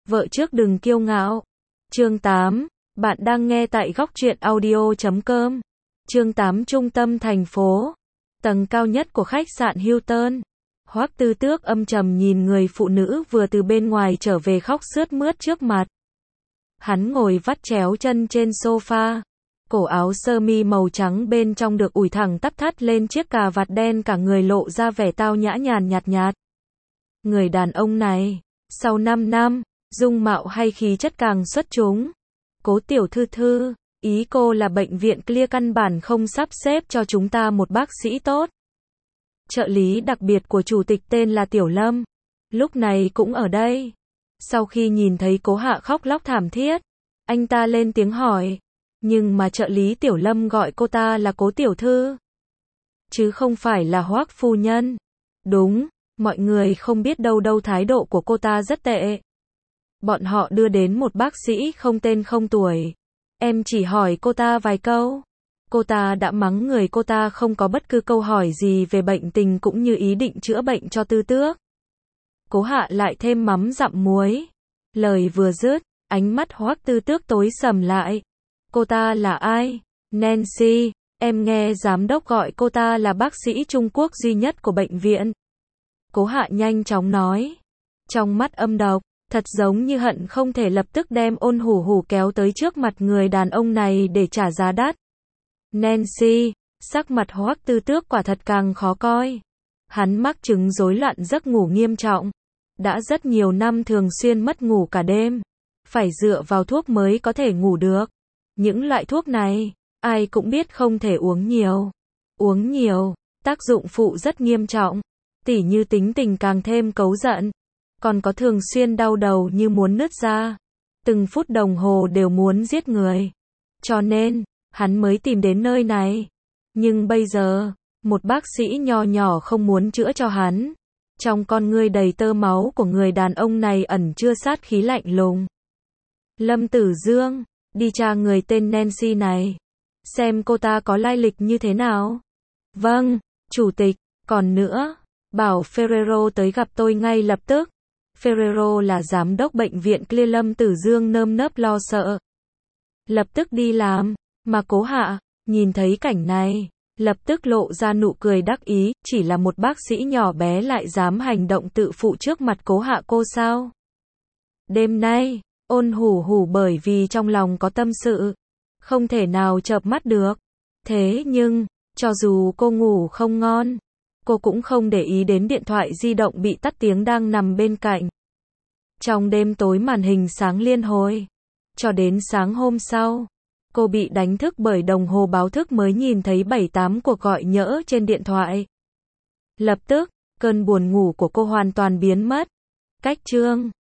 Vợ trước đừng kiêu ngạo. Chương 8. Bạn đang nghe tại góc truyện audio.com. Chương 8. Trung tâm thành phố. Tầng cao nhất của khách sạn Hilton. Hoắc Tư Tước âm trầm nhìn người phụ nữ vừa từ bên ngoài trở về khóc sướt mướt trước mặt. Hắn ngồi vắt chéo chân trên sofa. Cổ áo sơ mi màu trắng bên trong được ủi thẳng tắp thắt lên chiếc cà vạt đen, cả người lộ ra vẻ tao nhã nhàn nhạt. Người đàn ông này, sau 5 năm, dung mạo hay khí chất càng xuất chúng. Cố tiểu thư, ý cô là bệnh viện Clear căn bản không sắp xếp cho chúng ta một bác sĩ tốt. Trợ lý đặc biệt của chủ tịch tên là Tiểu Lâm, lúc này cũng ở đây. Sau khi nhìn thấy Cố Hạ khóc lóc thảm thiết, anh ta lên tiếng hỏi, nhưng mà trợ lý Tiểu Lâm gọi cô ta là Cố tiểu thư, chứ không phải là Hoắc phu nhân. Đúng, mọi người không biết đâu thái độ của cô ta rất tệ. Bọn họ đưa đến một bác sĩ không tên không tuổi. Em chỉ hỏi cô ta vài câu. Cô ta đã mắng người, cô ta không có bất cứ câu hỏi gì về bệnh tình cũng như ý định chữa bệnh cho Tư Tước. Cố Hạ lại thêm mắm dặm muối. Lời vừa dứt, ánh mắt Hoắc Tư Tước tối sầm lại. Cô ta là ai? Nancy, em nghe giám đốc gọi cô ta là bác sĩ Trung Quốc duy nhất của bệnh viện. Cố Hạ nhanh chóng nói. Trong mắt âm độc, thật giống như hận không thể lập tức đem Ôn Hủ Hủ kéo tới trước mặt người đàn ông này để trả giá đắt. Nancy, sắc mặt Hoắc Tư Tước quả thật càng khó coi. Hắn mắc chứng rối loạn giấc ngủ nghiêm trọng. Đã rất nhiều năm thường xuyên mất ngủ cả đêm. Phải dựa vào thuốc mới có thể ngủ được. Những loại thuốc này, ai cũng biết không thể uống nhiều. Uống nhiều, tác dụng phụ rất nghiêm trọng. Tỉ như tính tình càng thêm cấu giận. Còn có thường xuyên đau đầu như muốn nứt ra. Từng phút đồng hồ đều muốn giết người. Cho nên, hắn mới tìm đến nơi này. Nhưng bây giờ, một bác sĩ nho nhỏ không muốn chữa cho hắn. Trong con ngươi đầy tơ máu của người đàn ông này ẩn chứa sát khí lạnh lùng. Lâm Tử Dương, đi tra người tên Nancy này. Xem cô ta có lai lịch như thế nào. Vâng, chủ tịch, còn nữa, bảo Ferrero tới gặp tôi ngay lập tức. Ferrero là giám đốc bệnh viện Clear. Lâm Tử Dương nơm nớp lo sợ. Lập tức đi làm, mà Cố Hạ, nhìn thấy cảnh này, lập tức lộ ra nụ cười đắc ý, chỉ là một bác sĩ nhỏ bé lại dám hành động tự phụ trước mặt Cố Hạ cô sao? Đêm nay, Ôn Hủ Hủ bởi vì trong lòng có tâm sự, không thể nào chợp mắt được. Thế nhưng, cho dù cô ngủ không ngon, cô cũng không để ý đến điện thoại di động bị tắt tiếng đang nằm bên cạnh. Trong đêm tối màn hình sáng liên hồi. Cho đến sáng hôm sau, cô bị đánh thức bởi đồng hồ báo thức mới nhìn thấy 7-8 cuộc gọi nhỡ trên điện thoại. Lập tức, cơn buồn ngủ của cô hoàn toàn biến mất. Cách chương